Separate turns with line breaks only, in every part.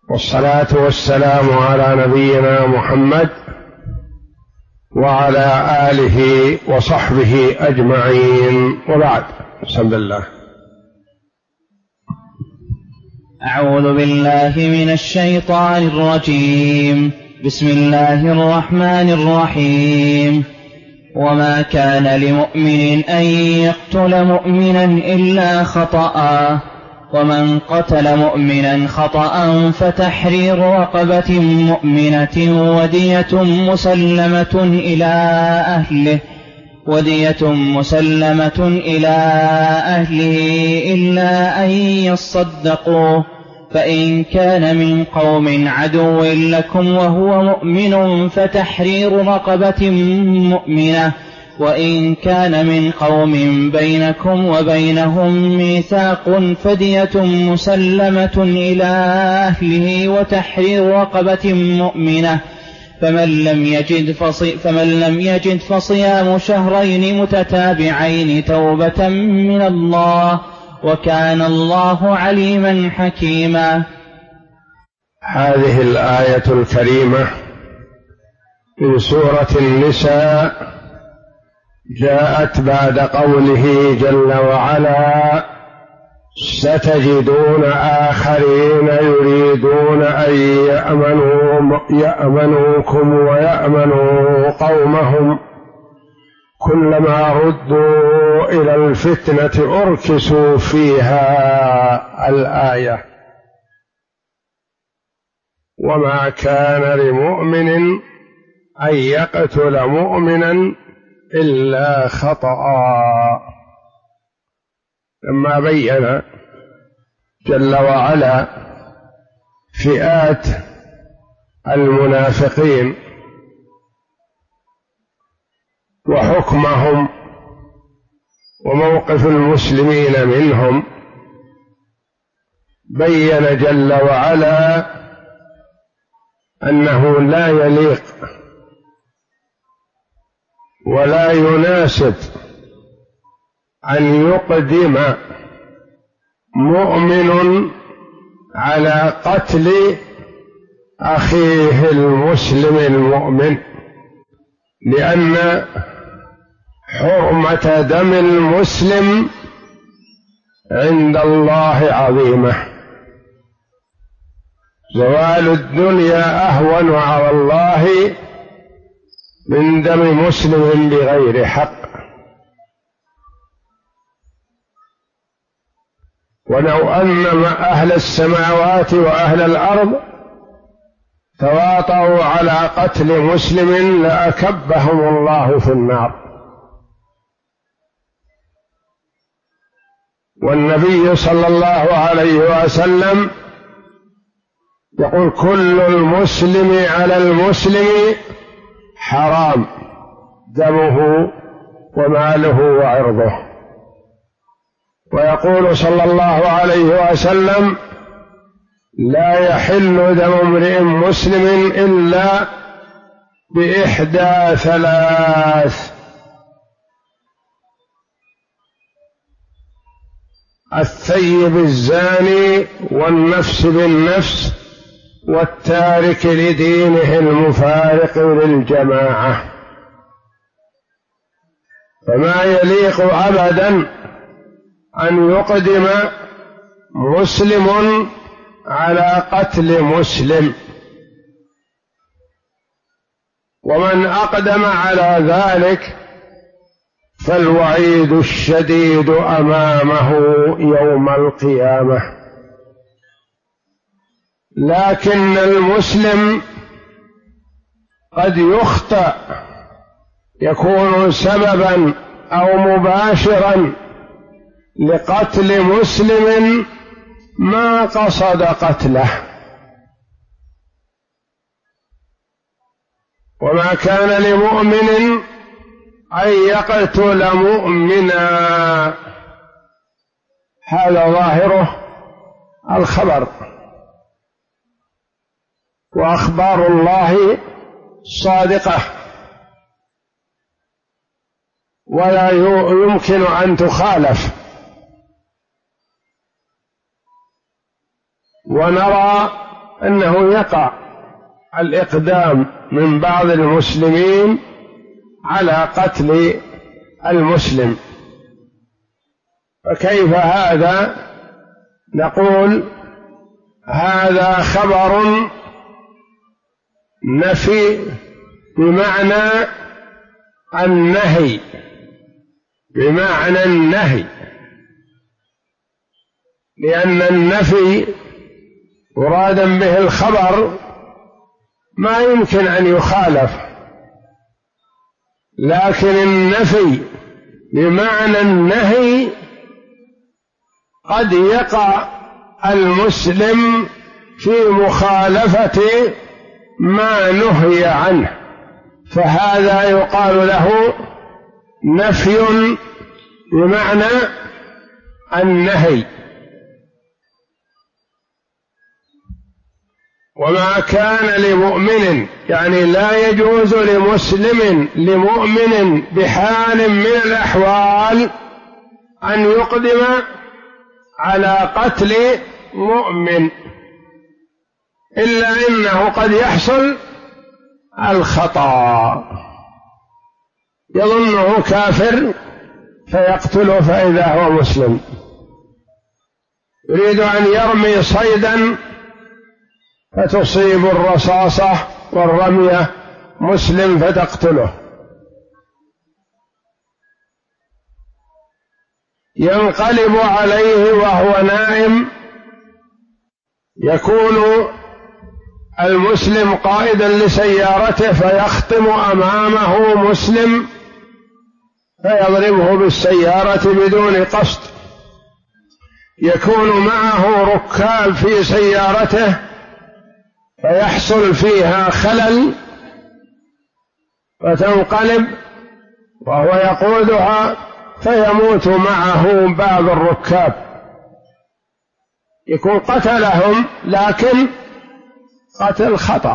والصلاة والسلام على نبينا محمد وعلى آله وصحبه أجمعين، وبعد. بسم الله.
أعوذ بالله من الشيطان الرجيم. بسم الله الرحمن الرحيم. وما كان لمؤمن أن يقتل مؤمنا إلا خطأ، ومن قتل مؤمنا خطأ فتحرير رقبة مؤمنة ودية مسلمة إلى أهله إلا أن يصدقوا، فإن كان من قوم عدو لكم وهو مؤمن فتحرير رقبة مؤمنة، وإن كان من قوم بينكم وبينهم ميثاق فدية مسلمة إلى أهله وتحرير رقبة مؤمنة، فمن لم يجد فصيام شهرين متتابعين توبة من الله، وكان الله عليما حكيما.
هذه الآية الكريمة من سورة النساء جاءت بعد قوله جل وعلا: ستجدون آخرين يريدون أن يأمنوكم ويأمنوا قومهم كلما ردوا إلى الفتنة أركسوا فيها. الآية. وما كان لمؤمن أن يقتل مؤمنا إلا خطأ. لما بين جل وعلا فئات المنافقين وحكمهم وموقف المسلمين منهم، بين جل وعلا أنه لا يليق ولا يناسب أن يقدم مؤمن على قتل أخيه المسلم المؤمن، لأن حرمة دم المسلم عند الله عظيمة. زوال الدنيا أهون على الله من دم مسلم بغير حق. ولو أن أهل السماوات وأهل الأرض تواطؤوا على قتل مسلم لأكبهم الله في النار. والنبي صلى الله عليه وسلم يقول: كل المسلم على المسلم حرام دمه وماله وعرضه. ويقول صلى الله عليه وسلم: لا يحل دم امرئ مسلم إلا بإحدى ثلاث: الثيب الزاني، والنفس بالنفس، والتارك لدينه المفارق للجماعة. فما يليق أبدا أن يقدم مسلم على قتل مسلم، ومن أقدم على ذلك فالوعيد الشديد أمامه يوم القيامة. لكن المسلم قد يخطئ، يكون سببا أو مباشرا لقتل مسلم ما قصد قتله. وما كان لمؤمن أن يقتل مؤمنا، هذا ظاهره الخبر، وأخبار الله صادقة ولا يمكن أن تخالف. ونرى أنه يقع الإقدام من بعض المسلمين على قتل المسلم، فكيف هذا؟ نقول هذا خبر نفي بمعنى النهي، بمعنى النهي، لأن النفي مرادا به الخبر ما يمكن أن يخالف، لكن النفي بمعنى النهي قد يقع المسلم في مخالفة ما نهي عنه، فهذا يقال له نفي بمعنى النهي. وما كان لمؤمن، يعني لا يجوز لمؤمن بحال من الأحوال أن يقدم على قتل مؤمن، إلا إنه قد يحصل الخطأ، يظنه كافر فيقتله فإذا هو مسلم، يريد أن يرمي صيدا فتصيب الرصاصة والرمية مسلم فتقتله، ينقلب عليه وهو نائم، يكون المسلم قائدا لسيارته فيخطم أمامه مسلم فيضربه بالسيارة بدون قصد، يكون معه ركاب في سيارته فيحصل فيها خلل فتنقلب وهو يقودها فيموت معه بعض الركاب، يكون قتلهم لكن قتل خطأ.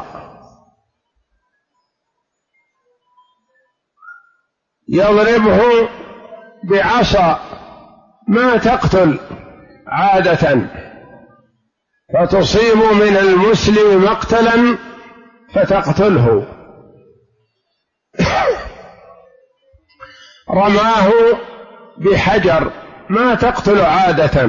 يضربه بعصا ما تقتل عادة فتصيب من المسلم مقتلا فتقتله، رماه بحجر ما تقتل عادة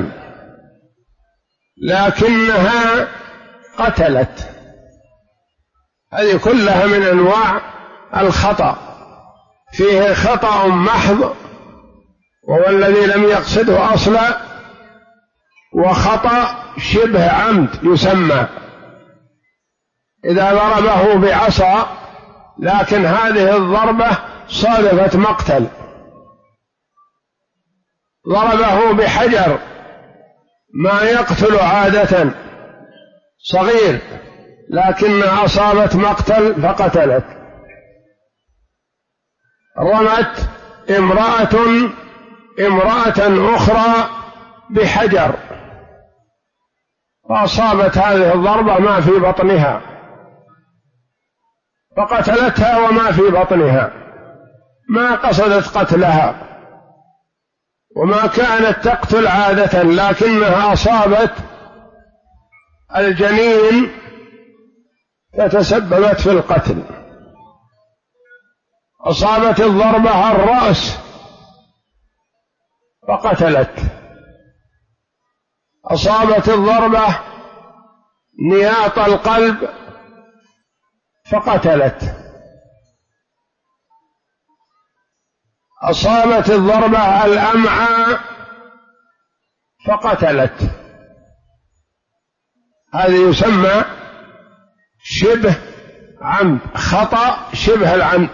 لكنها قتلت، هذه كلها من أنواع الخطأ، فيه خطأ محض وهو الذي لم يقصده أصلا، وخطأ شبه عمد يسمى إذا ضربه بعصا لكن هذه الضربة صادفت مقتل، ضربه بحجر ما يقتل عادة صغير لكنها أصابت مقتل فقتلت، رمت امرأة أخرى بحجر فأصابت هذه الضربة ما في بطنها فقتلتها وما في بطنها، ما قصدت قتلها وما كانت تقتل عادة لكنها أصابت الجنين فتسببت في القتل. أصابت الضربة الرأس فقتلت، أصابت الضربة نياط القلب فقتلت، أصابت الضربة الأمعاء فقتلت، هذا يسمى شبه عمد، خطأ شبه العمد،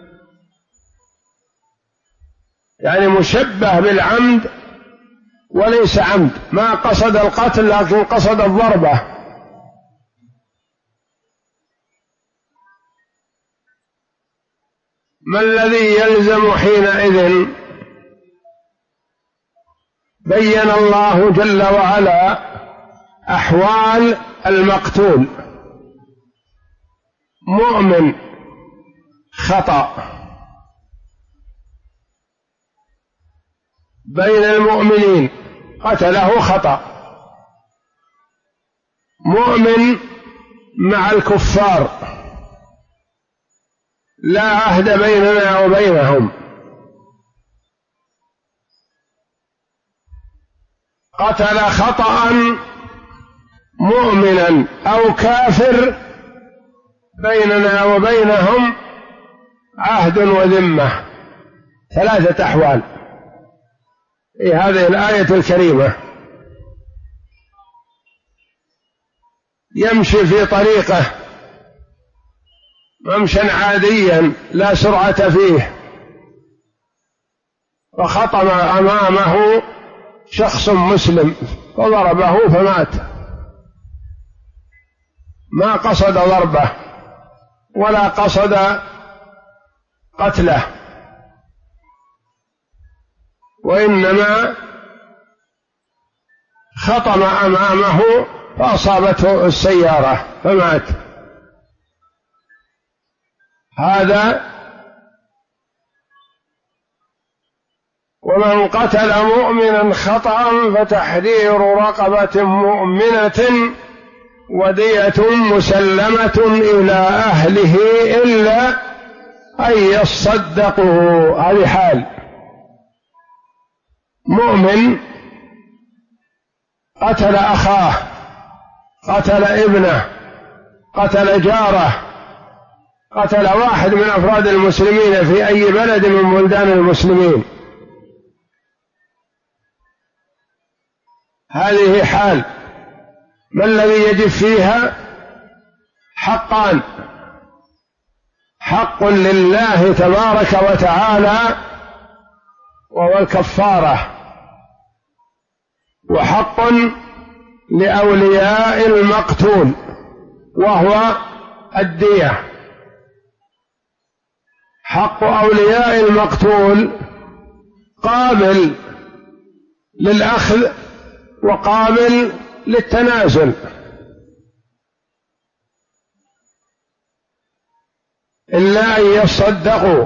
يعني مشبه بالعمد وليس عمد، ما قصد القتل لكن قصد الضربة. ما الذي يلزم حينئذ؟ بين الله جل وعلا أحوال المقتول، مؤمن خطأ بين المؤمنين قتله خطأ، مؤمن مع الكفار، لا عهد بيننا وبينهم، قتل خطأ مؤمنا أو كافر بيننا وبينهم عهد وذمة، 3 أحوال في هذه الآية الكريمة. يمشي في طريقه ممشا عاديا لا سرعة فيه، فخطم أمامه شخص مسلم فضربه فمات، ما قصد ضربه ولا قصد قتله، وإنما خطم أمامه فأصابته السيارة فمات. هذا. ومن قتل مؤمنا خطأ فتحرير رقبة مؤمنة ودية مسلمة إلى أهله إلا أن يصدقوا. هذه حال مؤمن قتل أخاه، قتل ابنه، قتل جاره، قتل واحد من أفراد المسلمين في أي بلد من بلدان المسلمين، هذه حال. ما الذي يجب فيها؟ حقان: حق لله تبارك وتعالى وهو الكفارة، وحق لأولياء المقتول وهو الدية. حق أولياء المقتول قابل للأخذ وقابل للتنازل، إلا أن يصدقوا.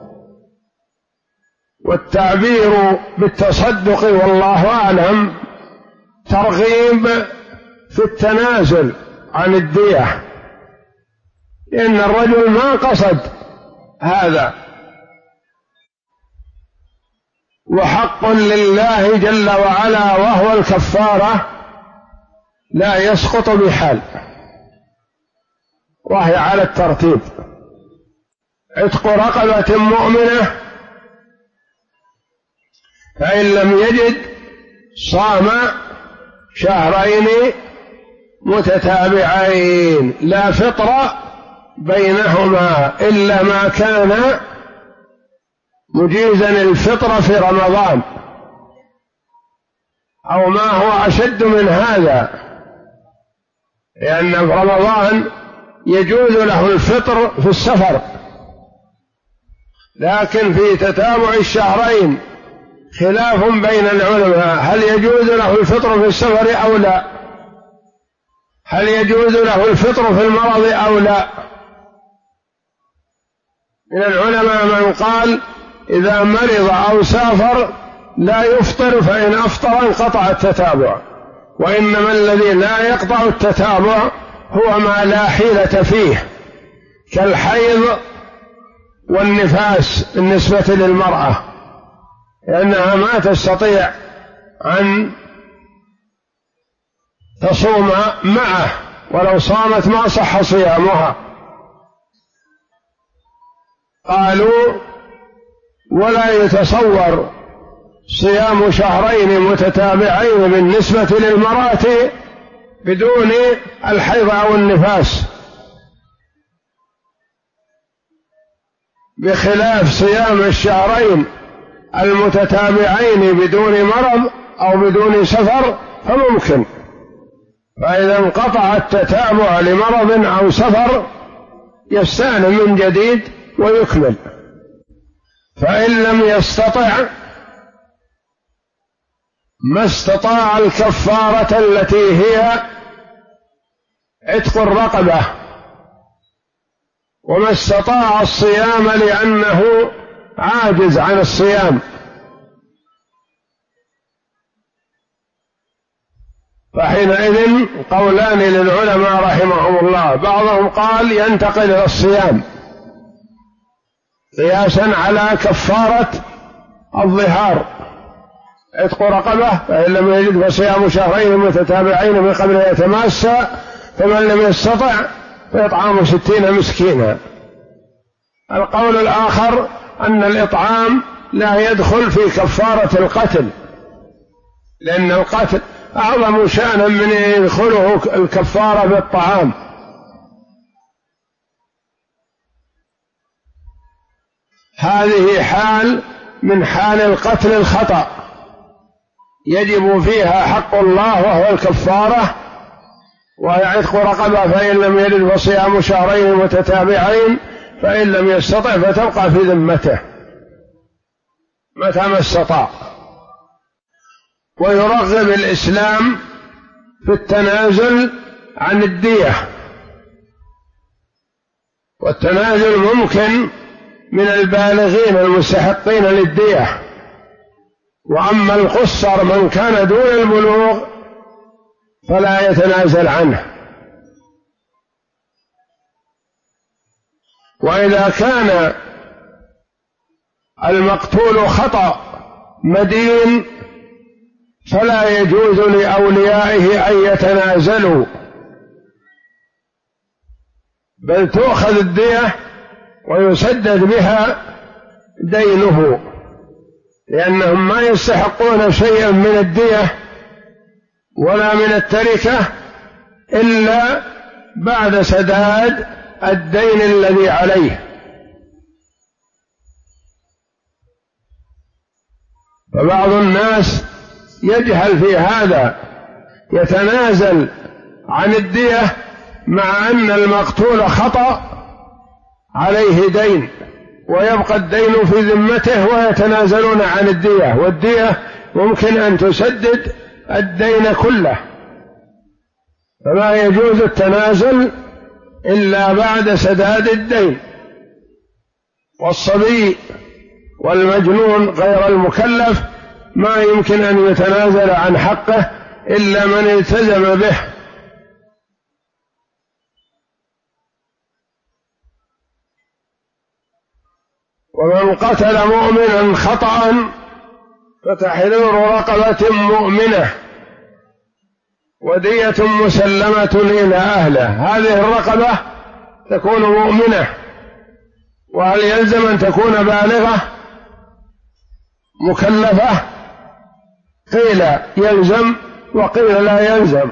والتعبير بالتصدق والله أعلم ترغيب في التنازل عن الدية، لأن الرجل ما قصد هذا. وحق لله جل وعلا وهو الكفارة لا يسقط بحال، وهي على الترتيب: عتق رقبة مؤمنة، فإن لم يجد صام شهرين متتابعين لا فطر بينهما إلا ما كان مجيزا الفطر في رمضان، أو ما هو أشد من هذا، لأن في رمضان يجوز له الفطر في السفر، لكن في تتابع الشهرين خلاف بين العلماء: هل يجوز له الفطر في السفر أو لا؟ هل يجوز له الفطر في المرض أو لا؟ من العلماء من قال إذا مرض أو سافر لا يفطر، فإن أفطر انقطع التتابع. وإنما الذي لا يقطع التتابع هو ما لا حيلة فيه، كالحيض والنفاس بالنسبة للمرأة، لأنها ما تستطيع أن تصوم معه، ولو صامت ما صح صيامها. قالوا ولا يتصور صيام شهرين متتابعين بالنسبة للمرأة بدون الحيض أو النفاس، بخلاف صيام الشهرين المتتابعين بدون مرض أو بدون سفر فممكن. فإذا انقطع التتابع لمرض أو سفر يستأنف من جديد ويكمل. فإن لم يستطع ما استطاع الكفارة التي هي عتق الرقبة، وما استطاع الصيام لأنه عاجز عن الصيام. فحينئذ قولان للعلماء رحمهم الله: الكفارة. بعضهم قال ينتقل إلى الصيام قياسا على كفارة الظهار، عتق رقبة، فإن لم يجد فصيام شهرين متتابعين من قبل أن يتماسى، فمن لم يستطع فإطعام 60 مسكينا. القول الآخر أن الإطعام لا يدخل في كفارة القتل، لأن القتل أعظم شأنا من يدخله الكفارة بالطعام. هذه حال من حال القتل الخطأ يجب فيها حق الله وهو الكفارة، وهي عتق رقبة، فإن لم يجد فصيام شهرين متتابعين، فإن لم يستطع فتبقى في ذمته متى ما استطاع. ويرغب الإسلام في التنازل عن الدية، والتنازل ممكن من البالغين المستحقين للدية، وأما القصر من كان دون البلوغ فلا يتنازل عنه. وإذا كان المقتول خطأ مدين فلا يجوز لأوليائه أن يتنازلوا، بل تؤخذ الدية ويسدد بها دينه، لأنهم ما يستحقون شيئا من الدية ولا من التركة إلا بعد سداد الدين الذي عليه. فبعض الناس يجهل في هذا، يتنازل عن الدية مع أن المقتول خطأ عليه دين، ويبقى الدين في ذمته ويتنازلون عن الدية، والدية ممكن أن تسدد الدين كله، فما يجوز التنازل إلا بعد سداد الدين. والصبي والمجنون غير المكلف ما يمكن أن يتنازل عن حقه إلا من التزم به. ومن قتل مؤمنا خطأ فتحرير رقبة مؤمنة ودية مسلمة إلى أهله. هذه الرقبة تكون مؤمنة، وهل يلزم أن تكون بالغة مكلفة؟ قيل يلزم وقيل لا يلزم.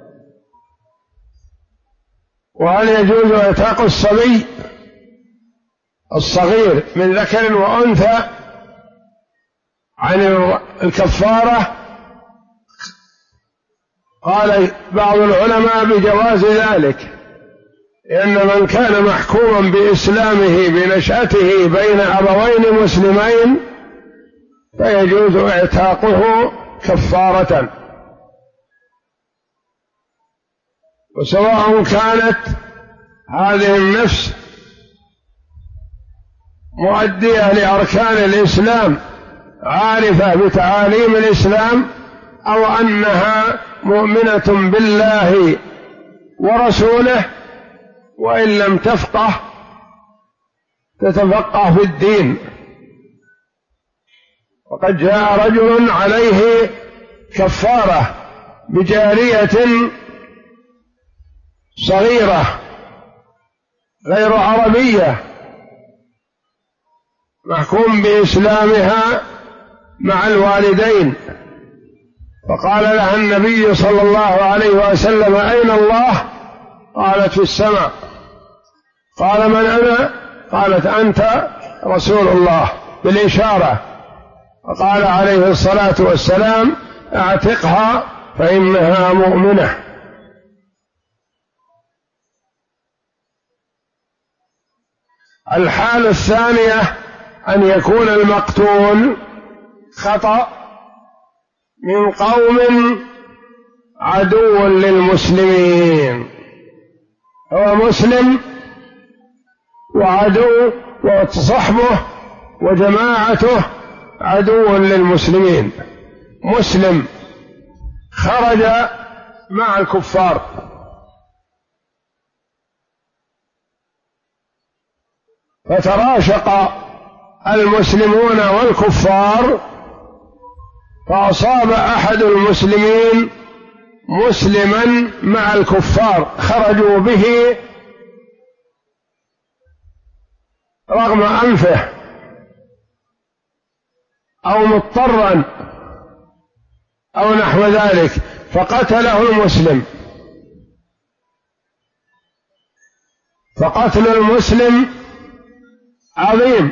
وهل يجوز إعتاق الصبي الصغير من ذكر وأنثى عن الكفارة؟ قال بعض العلماء بجواز ذلك، لأن من كان محكوما بإسلامه بنشأته بين أبوين مسلمين فيجوز اعتاقه كفارة. وسواء كانت هذه النفس مؤدية لأركان الإسلام عارفة بتعاليم الإسلام، أو أنها مؤمنة بالله ورسوله وإن لم تفقه تتفقه في الدين. وقد جاء رجل عليه كفارة بجارية صغيرة غير عربية محكوم بإسلامها مع الوالدين، فقال لها النبي صلى الله عليه وسلم: أين الله؟ قالت: في السماء. قال: من أنا؟ قالت: أنت رسول الله، بالإشارة. فقال عليه الصلاة والسلام: اعتقها فإنها مؤمنة. الحالة الثانية أن يكون المقتول خطأ من قوم عدو للمسلمين، هو مسلم وعدو، وصحبه وجماعته عدو للمسلمين. مسلم خرج مع الكفار فتراشق المسلمون والكفار، فأصاب أحد المسلمين مسلما مع الكفار خرجوا به رغم أنفه أو مضطرا أو نحو ذلك، فقتله المسلم، فقتل المسلم عظيم،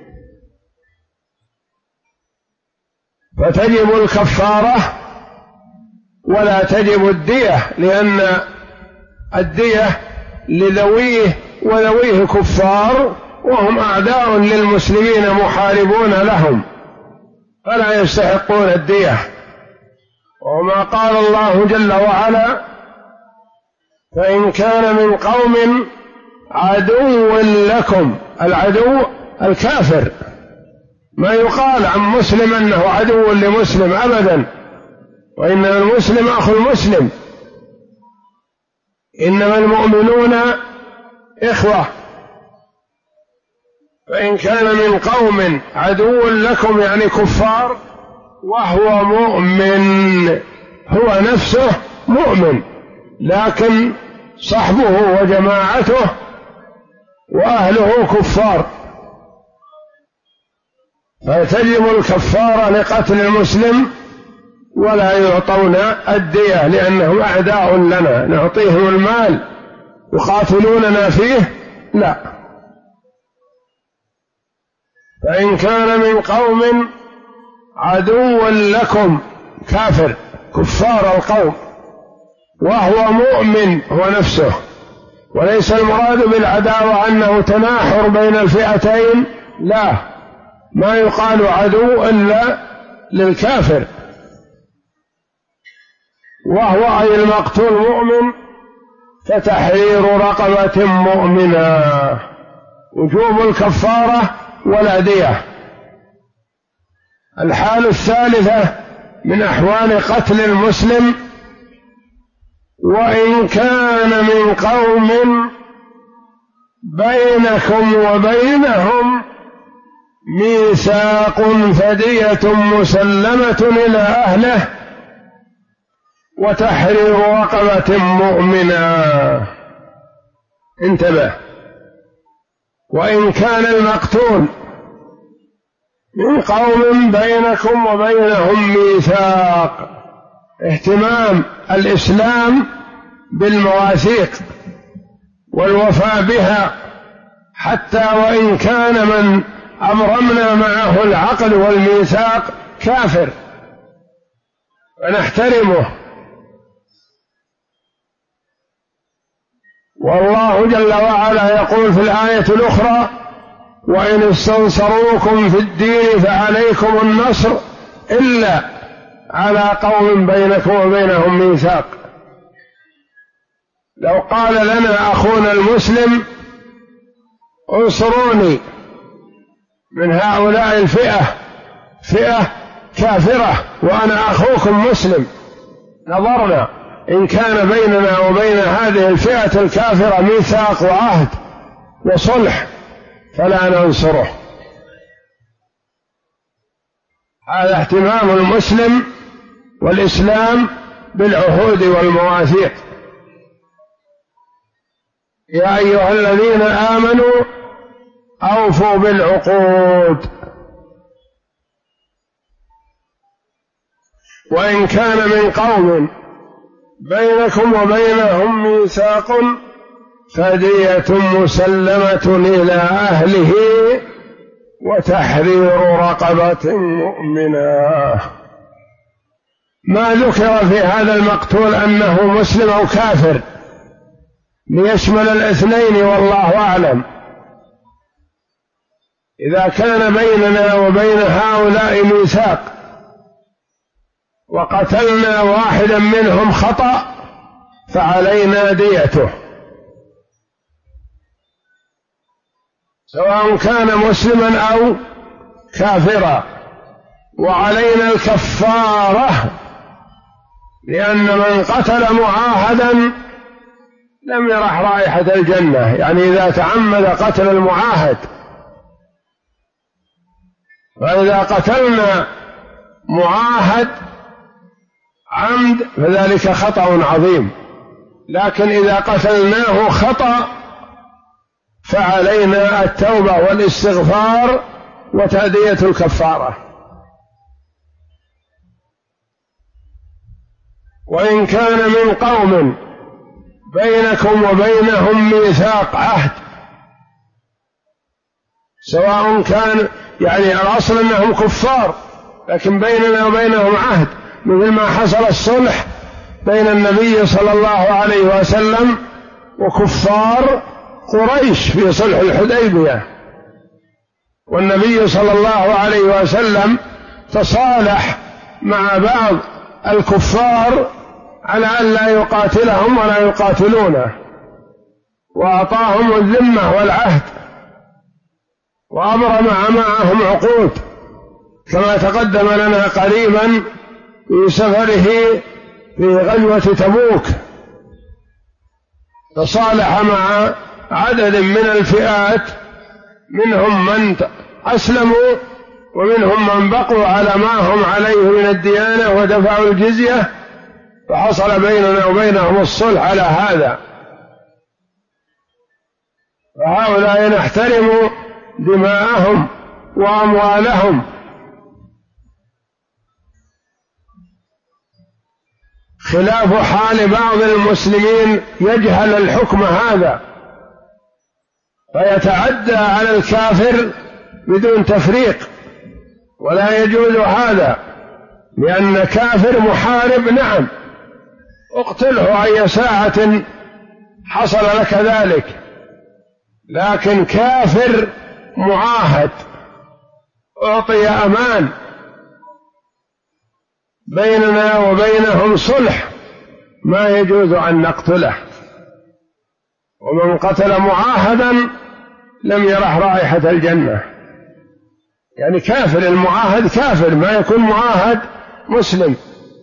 فتجب الكفارة ولا تجب الدية، لأن الدية لذويه وذويه كفار وهم أعداء للمسلمين محاربون لهم، فلا يستحقون الدية. وما قال الله جل وعلا: فإن كان من قوم عدو لكم، العدو الكافر، ما يقال عن مسلم أنه عدو لمسلم أبدا، وإنما المسلم أخو المسلم، إنما المؤمنون إخوة. فإن كان من قوم عدو لكم يعني كفار وهو مؤمن، هو نفسه مؤمن لكن صحبه وجماعته وأهله كفار، فتجب الكفارة لقتل المسلم ولا يعطون الدية لأنهم أعداء لنا، نعطيهم المال يقاتلوننا فيه؟ لا. فإن كان من قوم عدو لكم، كافر كفار القوم، وهو مؤمن هو نفسه، وليس المراد بالعداوة أنه تناحر بين الفئتين، لا، ما يقال عدو إلا للكافر، وهو أي المقتول مؤمن، فتحرير رقبة مؤمنة، وجوب الكفارة ولا دية. الحال الثالثة من أحوال قتل المسلم: وإن كان من قوم بينكم وبينهم ميثاق فدية مسلمة إلى أهله وتحرير رقبة مؤمنة. انتبه، وإن كان المقتول من قوم بينكم وبينهم ميثاق، اهتمام الإسلام بالمواثيق والوفاء بها، حتى وإن كان من أبرمنا معه العقد والميثاق كافر فنحترمه. والله جل وعلا يقول في الآية الأخرى: وإن استنصروكم في الدين فعليكم النصر إلا على قوم بينكم وبينهم ميثاق. لو قال لنا أخونا المسلم: انصروني من هؤلاء الفئة، فئة كافرة وأنا أخوكم مسلم، نظرنا إن كان بيننا وبين هذه الفئة الكافرة ميثاق وعهد وصلح فلا ننصره. هذا اهتمام المسلم والإسلام بالعهود والمواثيق. يا أيها الذين آمنوا أوفوا بالعقود. وإن كان من قوم بينكم وبينهم ميثاق فدية مسلمة إلى أهله وتحرير رقبة مؤمنة. ما ذكر في هذا المقتول أنه مسلم أو كافر ليشمل الاثنين والله أعلم. إذا كان بيننا وبين هؤلاء ميثاق وقتلنا واحدا منهم خطأ فعلينا ديته، سواء كان مسلما أو كافرا، وعلينا الكفارة، لأن من قتل معاهدا لم يرح رائحة الجنة، يعني إذا تعمد قتل المعاهد فإذا قتلنا معاهد عمد فذلك خطأ عظيم، لكن إذا قتلناه خطأ فعلينا التوبة والاستغفار وتأدية الكفارة. وإن كان من قوم بينكم وبينهم ميثاق عهد، سواء كان يعني الأصل أنهم كفار لكن بيننا وبينهم عهد، مثل ما حصل الصلح بين النبي صلى الله عليه وسلم وكفار قريش في صلح الحديبية، والنبي صلى الله عليه وسلم تصالح مع بعض الكفار على أن لا يقاتلهم ولا يقاتلونه، وأعطاهم الذمة والعهد، وأبرم معهم عقود كما تقدم لنا قريبا في سفره في غزوة تبوك، تصالح مع عدد من الفئات، منهم من أسلموا ومنهم من بقوا على ما هم عليه من الديانة ودفعوا الجزية، فحصل بيننا وبينهم الصلح على هذا. فهؤلاء نحترم دماءهم وأموالهم، خلاف حال بعض المسلمين يجهل الحكم هذا فيتعدى على الكافر بدون تفريق، ولا يجوز هذا، لأن كافر محارب نعم اقتله أي ساعة حصل لك ذلك، لكن كافر معاهد أعطي أمان بيننا وبينهم صلح ما يجوز أن نقتله. ومن قتل معاهدا لم يرح رائحة الجنة، يعني كافر، المعاهد كافر، ما يكون معاهد مسلم.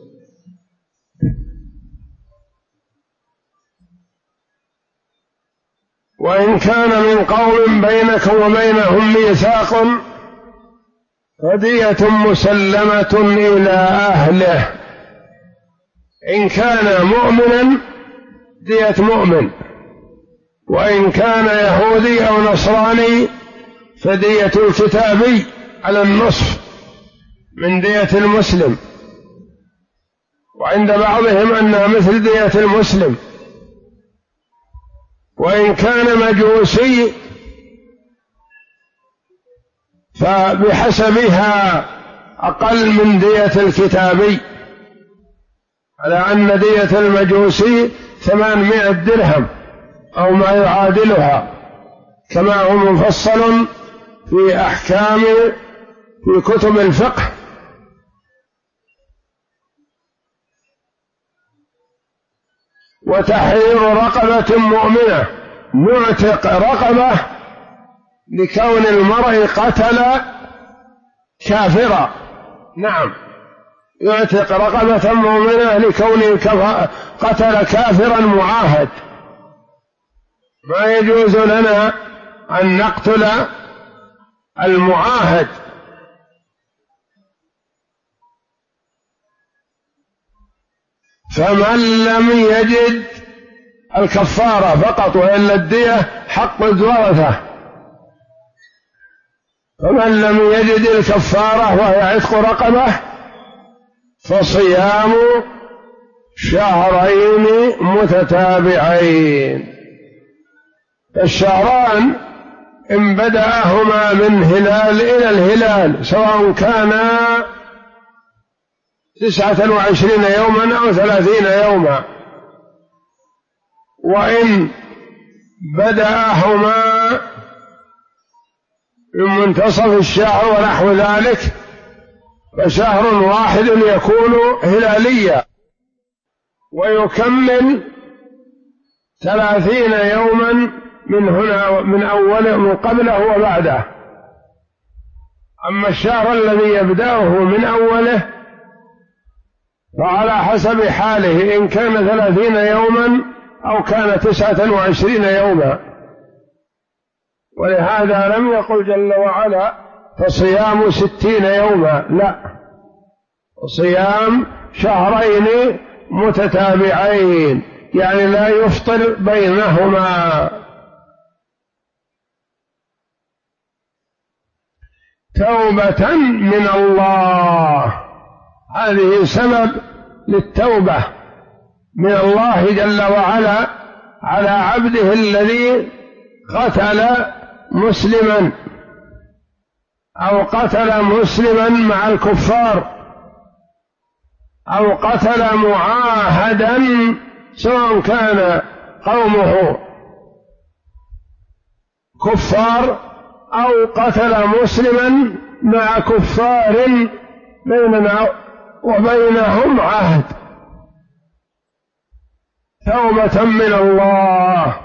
وإن كان من قوم بينكم وبينهم ميثاق فدية مسلمة إلى أهله، إن كان مؤمنا دية مؤمن، وإن كان يهودي أو نصراني فدية الكتابي على النصف من دية المسلم، وعند بعضهم أنها مثل دية المسلم. وإن كان مجوسي فبحسبها أقل من دية الكتابي، على أن دية المجوسي 800 درهم أو ما يعادلها، كما هو مفصل في أحكام في كتب الفقه. وتحرير رقبة مؤمنة، نعتق رقبة لكون المرء قتل كافرا، نعم يعتق رقبة مؤمنة لكونه قتل كافرا معاهد. ما يجوز لنا أن نقتل المعاهد. فمن لم يجد الكفارة فقط، وإلا الدية حق الورثة. فمن لم يجد الكفارة وهي عتق رقبة فصيام شهرين متتابعين. الشهران إن بدأهما من هلال إلى الهلال، سواء كانا 29 يوما أو 30 يوما، وإن بدأهما من منتصف الشهر ونحو ذلك فشهر واحد يكون هلاليا، ويكمل 30 يوما من هنا من أوله من قبله وبعده. أما الشهر الذي يبدأه من أوله فعلى حسب حاله، إن كان 30 يوما أو كان 29 يوما. ولهذا لم يقل جل وعلا فصيام 60 يوما، لا، صيام شهرين متتابعين، يعني لا يفطر بينهما. توبة من الله، هذه سبب للتوبة من الله جل وعلا على عبده الذي قتل مسلما أو قتل مسلما مع الكفار أو قتل معاهدا، سواء كان قومه كفار أو قتل مسلما مع كفار بيننا وبينهم عهد. توبة من الله.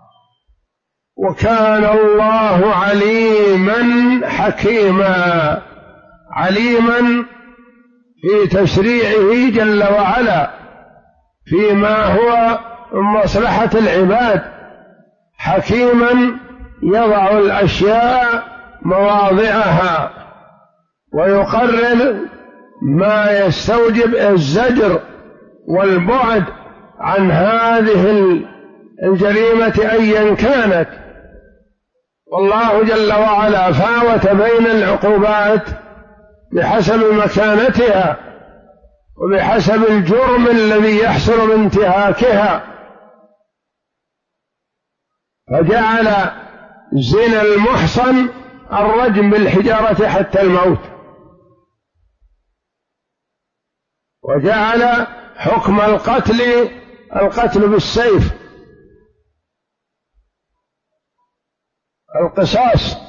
وكان الله عليما حكيما، عليما في تشريعه جل وعلا فيما هو من مصلحة العباد، حكيما يضع الأشياء مواضعها ويقرر ما يستوجب الزجر والبعد عن هذه الجريمة أيا كانت. والله جل وعلا فاوت بين العقوبات بحسب مكانتها وبحسب الجرم الذي يحصل من انتهاكها، فجعل زنا المحصن الرجم بالحجارة حتى الموت، وجعل حكم القتل بالسيف، القصاص،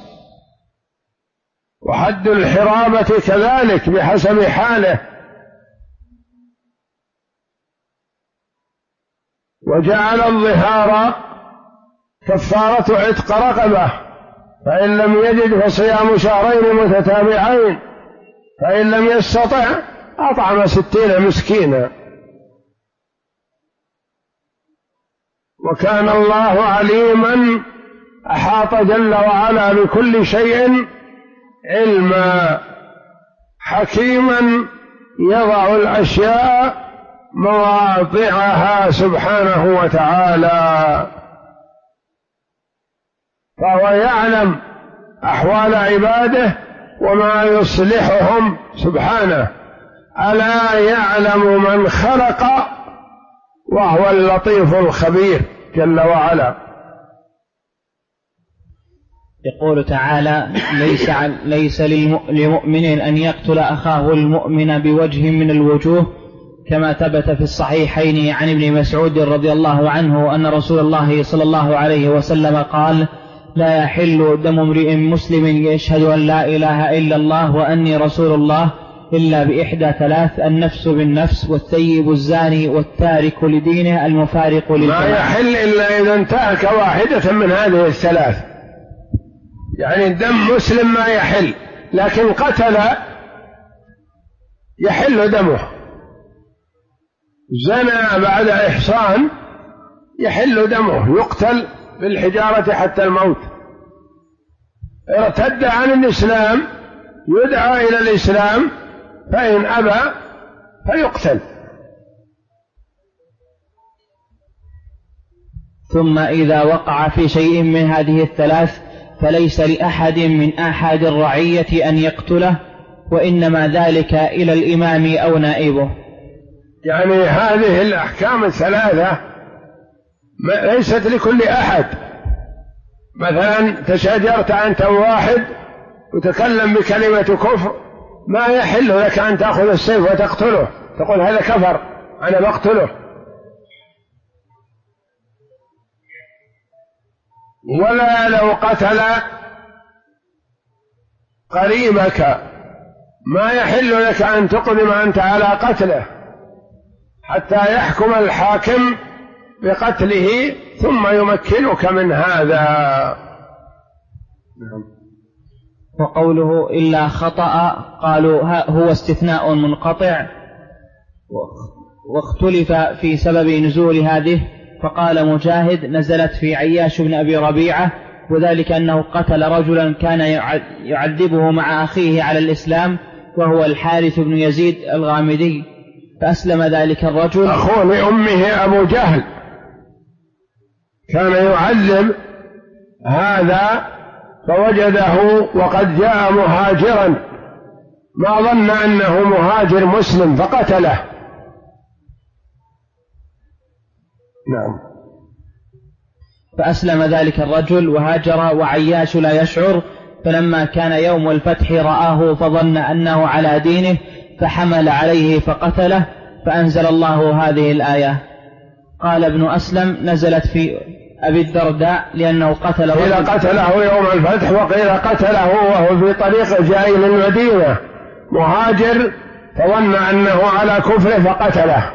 وحد الحرابة كذلك بحسب حاله، وجعل الظهار كفارة عتق رقبة، فإن لم يجد فصيام شهرين متتابعين، فإن لم يستطع أطعم 60 مسكينا. وكان الله عليما أحاط جل وعلا بكل شيء علما، حكيما يضع الأشياء مواضعها سبحانه وتعالى، فهو يعلم أحوال عباده وما يصلحهم سبحانه. ألا يعلم من خلق وهو اللطيف الخبير جل وعلا.
يقول تعالى: ليس لمؤمن أن يقتل أخاه المؤمن بوجه من الوجوه، كما ثبت في الصحيحين عن ابن مسعود رضي الله عنه أن رسول الله صلى الله عليه وسلم قال: لا يحل دم امرئ مسلم يشهد أن لا إله إلا الله وأني رسول الله إلا بإحدى ثلاث: النفس بالنفس، والثيب الزاني، والتارك لدينه المفارق للجماعة.
ما يحل إلا إذا انتهك واحدة من هذه الثلاث، يعني دم مسلم ما يحل، لكن قتل يحل دمه، زنى بعد إحصان يحل دمه، يقتل بالحجارة حتى الموت. ارتد عن الإسلام يدعى إلى الإسلام، فإن أبى فيقتل.
ثم إذا وقع في شيء من هذه الثلاث فليس لأحد من أحد الرعية أن يقتله، وإنما ذلك إلى الإمام أو نائبه.
يعني هذه الأحكام الثلاثة ليست لكل أحد. مثلا تشاجرت أنت وواحد وتكلم بكلمة كفر، ما يحل لك أن تأخذ السيف وتقتله، تقول هذا كفر أنا بقتله. ولا لو قتل قريبك ما يحل لك أن تقدم أنت على قتله حتى يحكم الحاكم بقتله ثم يمكنك من هذا.
وقوله إلا خطأ قالوا هو استثناء منقطع، واختلف في سبب نزول هذه، فقال مجاهد: نزلت في عياش بن أبي ربيعة وذلك أنه قتل رجلا كان يعذبه مع أخيه على الإسلام وهو الحارث بن يزيد الغامدي، فأسلم ذلك الرجل.
أخوه لأمه أبو جهل كان يعذب هذا فوجده وقد جاء مهاجرا، ما ظن أنه مهاجر مسلم فقتله. نعم.
فأسلم ذلك الرجل وهاجر وعياش لا يشعر، فلما كان يوم الفتح رآه فظن أنه على دينه فحمل عليه فقتله، فأنزل الله هذه الآية. قال ابن أسلم نزلت في أبي الدرداء لأنه قتل
قيل قتله يوم الفتح وقيل قتله وهو في طريق جاي للمدينة مهاجر فظن أنه على كفره فقتله.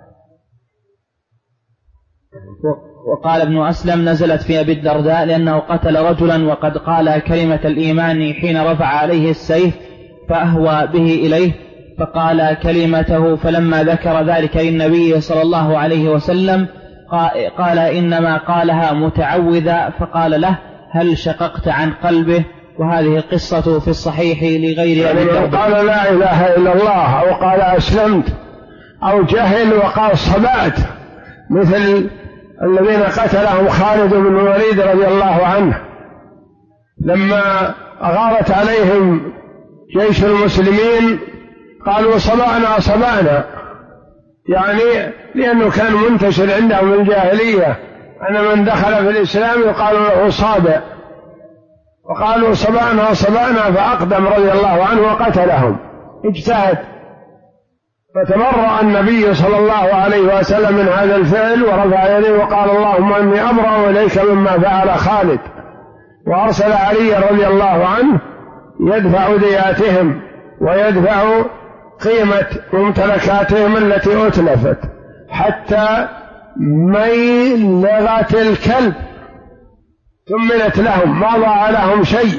وقال ابن أسلم نزلت في أبي الدرداء لأنه قتل رجلا وقد قال كلمة الإيمان حين رفع عليه السيف فأهوى به إليه فقال كلمته، فلما ذكر ذلك للنبي صلى الله عليه وسلم قال إنما قالها متعوذا، فقال له هل شققت عن قلبه؟ وهذه قصة في الصحيح لغير أبي الدرداء.
قال لا إله إلا الله أو قال أسلمت أو جهل وقال صبأت، مثل الذين قتلهم خالد بن الوليد رضي الله عنه لما أغارت عليهم جيش المسلمين قالوا صبأنا، يعني لأنه كان منتشر عندهم الجاهلية أن من دخل في الإسلام يقال له صابئ، وقالوا صبأنا فأقدم رضي الله عنه وقتلهم، اجتهد. فتبرأ النبي صلى الله عليه وسلم من هذا الفعل ورفع يديه وقال اللهم إني أبرأ إليك مما فعل خالد، وأرسل علي رضي الله عنه يدفع دياتهم ويدفع قيمة ممتلكاتهم التي أتلفت حتى ميلغة الكلب ثمنت لهم، ما ضاع لهم شيء.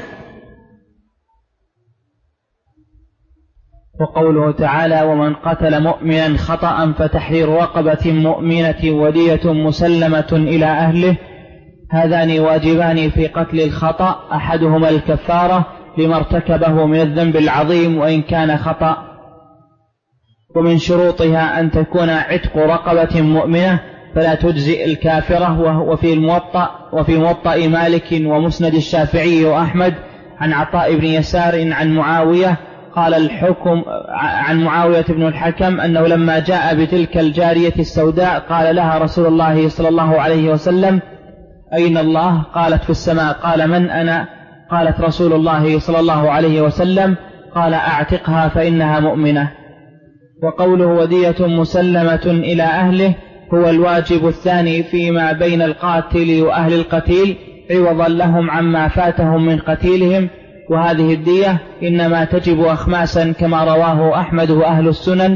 وقوله تعالى ومن قتل مؤمنا خطأ فتحرير رقبة مؤمنة ودية مسلمة إلى أهله، هذان واجبان في قتل الخطأ، أحدهما الكفارة لما ارتكبه من الذنب العظيم وإن كان خطأ، ومن شروطها أن تكون عتق رقبة مؤمنة فلا تجزئ الكافرة. وفي موطأ مالك ومسند الشافعي وأحمد عن عطاء بن يسار عن معاوية قال الحكم عن معاوية بن الحكم أنه لما جاء بتلك الجارية السوداء قال لها رسول الله صلى الله عليه وسلم أين الله؟ قالت في السماء. قال من أنا؟ قالت رسول الله صلى الله عليه وسلم. قال أعتقها فإنها مؤمنة. وقوله ودية مسلمة إلى أهله هو الواجب الثاني فيما بين القاتل وأهل القتيل عوضا لهم عما فاتهم من قتيلهم، وهذه الدية إنما تجب أخماسا كما رواه أحمد وأهل السنن.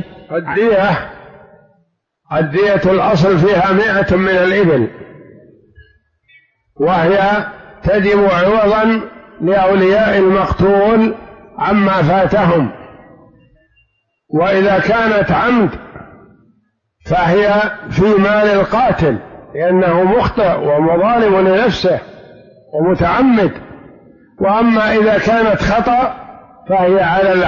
الدية الأصل فيها 100 من الإبل، وهي تجب عوضا لأولياء المقتول عما فاتهم، وإذا كانت عمد فهي في مال القاتل لأنه مخطئ ومظالم لنفسه ومتعمد، وأما إذا كانت خطأ فهي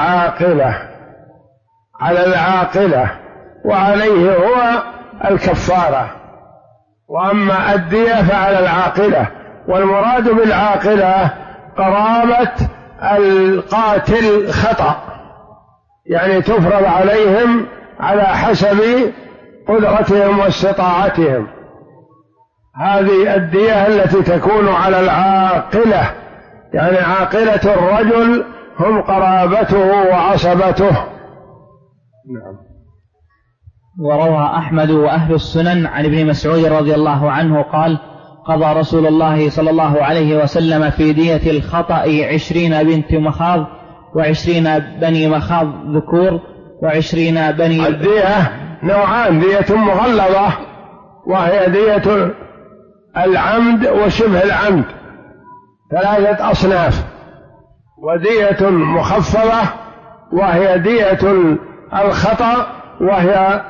على العاقلة وعليه هو الكفارة، وأما الدية فعلى العاقلة. والمراد بالعاقلة قرابة القاتل خطأ، يعني تفرض عليهم على حسب قدرتهم واستطاعتهم. هذه الدية التي تكون على العاقلة، يعني عاقلة الرجل هم قرابته وعصبته. نعم.
وروى أحمد وأهل السنن عن ابن مسعود رضي الله عنه قال قضى رسول الله صلى الله عليه وسلم في دية الخطأ 20 بنت مخاض و20 بني مخاض ذكور و20 بني.
الدية نوعان: دية مغلظة وهي دية العمد وشبه العمد 3 أصناف، ودية مخفضة وهي دية الخطأ وهي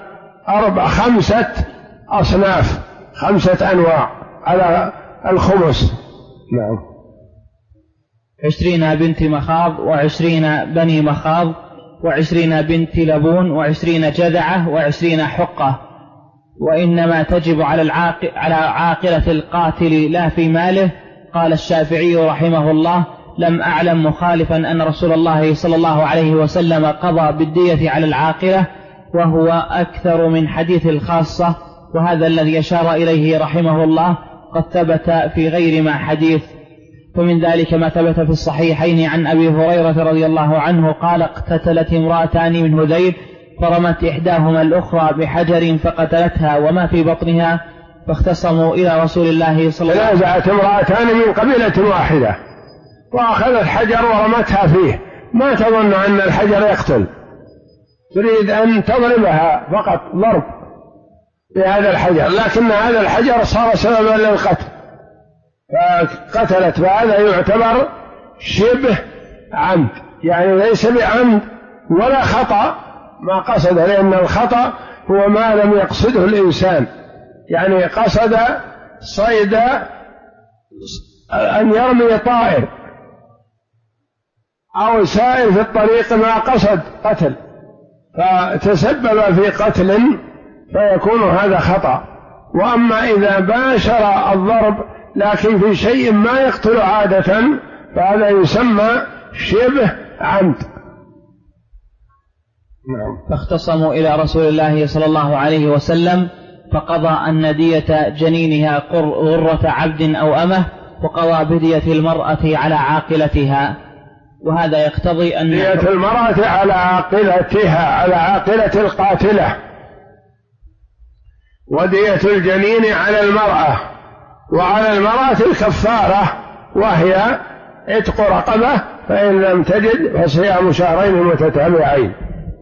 5 أصناف، 5 أنواع على الخمس. نعم.
20 بنت مخاض، 20 بني مخاض، 20 بنت لبون، 20 جذعة، 20 حقة. وإنما تجب على عاقلة القاتل لا في ماله. قال الشافعي رحمه الله: لم أعلم مخالفا أن رسول الله صلى الله عليه وسلم قضى بالدية على العاقلة، وهو أكثر من حديث الخاصة، وهذا الذي أشار إليه رحمه الله قد ثبت في غير ما حديث. ومن ذلك ما ثبت في الصحيحين عن أبي هريرة رضي الله عنه قال: اقتتلت امرأتان من هذيل فرمت إحداهما الأخرى بحجر فقتلتها وما في بطنها، فاختصموا إلى رسول الله صلى الله عليه وسلم.
تنازعت امرأتان من قبيلة واحدة وأخذت حجر ورمتها فيه، ما تظن أن الحجر يقتل، تريد أن تضربها فقط ضرب بهذا الحجر، لكن هذا الحجر صار سببا للقتل فقتلت، فهذا يعتبر شبه عمد، يعني ليس بعمد ولا خطأ ما قصد، لأن الخطأ هو ما لم يقصده الإنسان، يعني قصد صيد أن يرمي طائر أو سائر في الطريق ما قصد قتل فتسبب في قتل فيكون هذا خطأ. وأما إذا باشر الضرب لكن في شيء ما يقتل عادة فهذا يسمى شبه عمد.
فاختصموا إلى رسول الله صلى الله عليه وسلم فقضى أن دية جنينها غرة عبد أو أمه، وقضى بدية المرأة على عاقلتها. وهذا يقتضي أن
دية المرأة على عاقلتها، على عاقلة القاتلة، ودية الجنين على المرأة، وعلى المرأة الكفارة وهي عتق رقبة، فإن لم تجد فصيام شهرين متتابعين.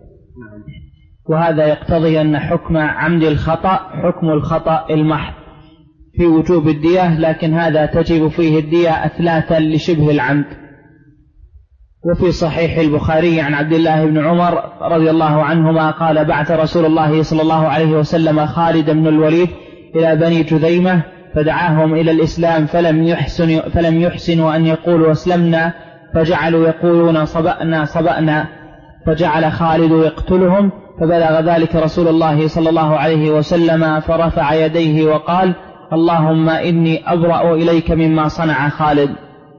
وهذا يقتضي أن حكم عمد الخطأ حكم الخطأ المحض في وجوب الدية، لكن هذا تجب فيه الدية أثلاثا لشبه العمد. وفي صحيح البخاري عن عبد الله بن عمر رضي الله عنهما قال: بعث رسول الله صلى الله عليه وسلم خالد بن الوليد إلى بني جذيمة فدعاهم إلى الإسلام فلم يحسنوا أن يقولوا أسلمنا، فجعلوا يقولون صبأنا صبأنا، فجعل خالد يقتلهم، فبلغ ذلك رسول الله صلى الله عليه وسلم فرفع يديه وقال: اللهم إني أبرأ إليك مما صنع خالد.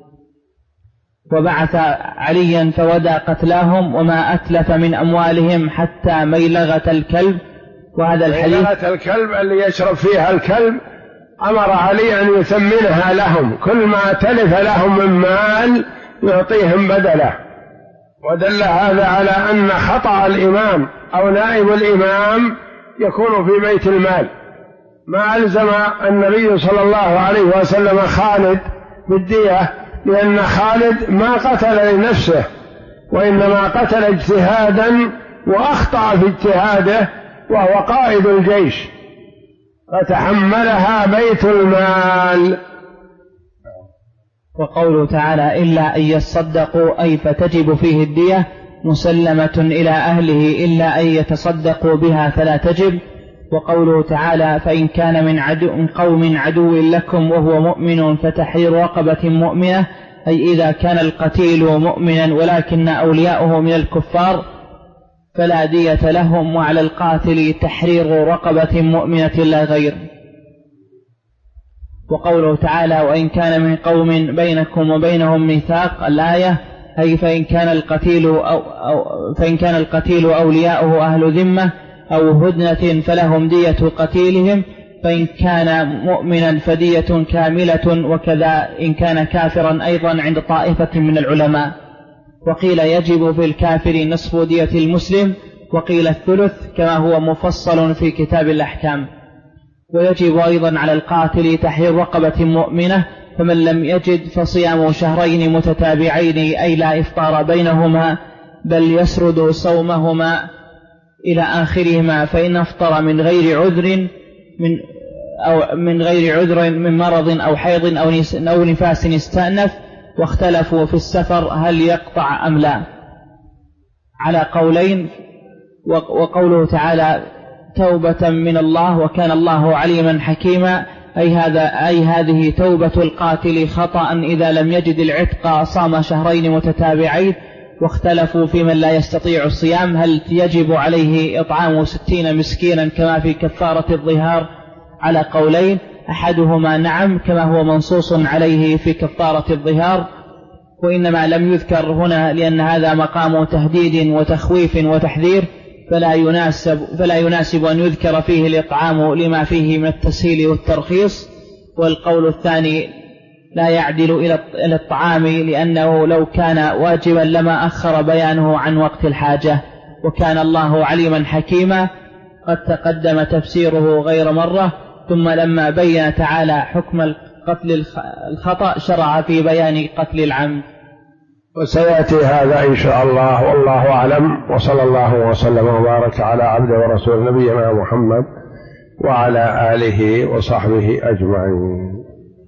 وبعث عليا فودى قتلاهم وما أتلف من أموالهم حتى ميلغة الكلب. وهذا الحديث
ميلغة الكلب اللي يشرب فيها الكلب أمر علي أن يثمنها لهم، كل ما تلف لهم من مال يعطيهم بدله. ودل هذا على أن خطأ الإمام أو نائب الإمام يكون في بيت المال. ما ألزم النبي صلى الله عليه وسلم خالد بالدية، لأن خالد ما قتل لنفسه وإنما قتل اجتهادا وأخطأ في اجتهاده وهو قائد الجيش، فتحملها بيت المال.
وقوله تعالى: إلا أن يصدقوا، أي فتجب فيه الدية مسلمة إلى أهله إلا أن يتصدقوا بها فلا تجب. وقوله تعالى: فإن كان من قوم عدو لكم وهو مؤمن فتحرير رقبة مؤمنة، أي إذا كان القتيل مؤمنا ولكن أولياؤه من الكفار فلا دية لهم، وعلى القاتل تحرير رقبة مؤمنة لا غير. وقوله تعالى: وإن كان من قوم بينكم وبينهم ميثاق، الآية، أي فإن كان القتيل أولياؤه أهل ذمة أو هدنة فلهم دية قتيلهم، فإن كان مؤمنا فدية كاملة، وكذا إن كان كافرا أيضا عند طائفة من العلماء. وقيل يجب في الكافر نصف دية المسلم، وقيل الثلث كما هو مفصل في كتاب الأحكام. ويجب أيضا على القاتل تحرير رقبة مؤمنة، فمن لم يجد فصيام شهرين متتابعين، أي لا إفطار بينهما بل يسرد صومهما إلى آخرهما، فإن أفطر من غير عذر من مرض أو حيض أو نفاس استأنف. واختلفوا في السفر هل يقطع أم لا على قولين. وقوله تعالى: توبة من الله وكان الله عليما حكيما، أي هذه توبة القاتل خطأ إذا لم يجد العتق صام شهرين متتابعين. واختلفوا في من لا يستطيع الصيام هل يجب عليه إطعام 60 مسكينا كما في كفارة الظهار على قولين، أحدهما نعم كما هو منصوص عليه في كفارة الظهار، وإنما لم يذكر هنا لأن هذا مقام تهديد وتخويف وتحذير فلا يناسب أن يذكر فيه الإطعام لما فيه من التسهيل والترخيص. والقول الثاني لا يعدل إلى الطعام لأنه لو كان واجبا لما أخر بيانه عن وقت الحاجة، وكان الله عليما حكيما قد تقدم تفسيره غير مرة. ثم لما بين تعالى حكم قتل الخطأ شرع في بيان قتل العمد.
وسيأتي هذا إن شاء الله، والله أعلم، وصلى الله وسلم وبارك على عبده ورسول نبينا محمد وعلى آله وصحبه أجمعين.